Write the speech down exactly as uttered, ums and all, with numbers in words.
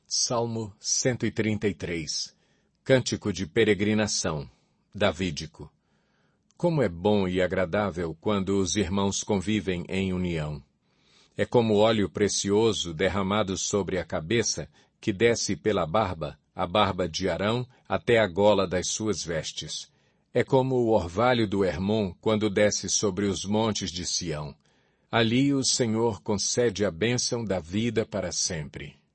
Salmo cento e trinta e três. Cântico de peregrinação, davídico. Como é bom e agradável quando os irmãos convivem em união. É como óleo precioso derramado sobre a cabeça, que desce pela barba, a barba de Arão, até a gola das suas vestes. É como o orvalho do Hermon quando desce sobre os montes de Sião. Ali o Senhor concede a bênção da vida para sempre.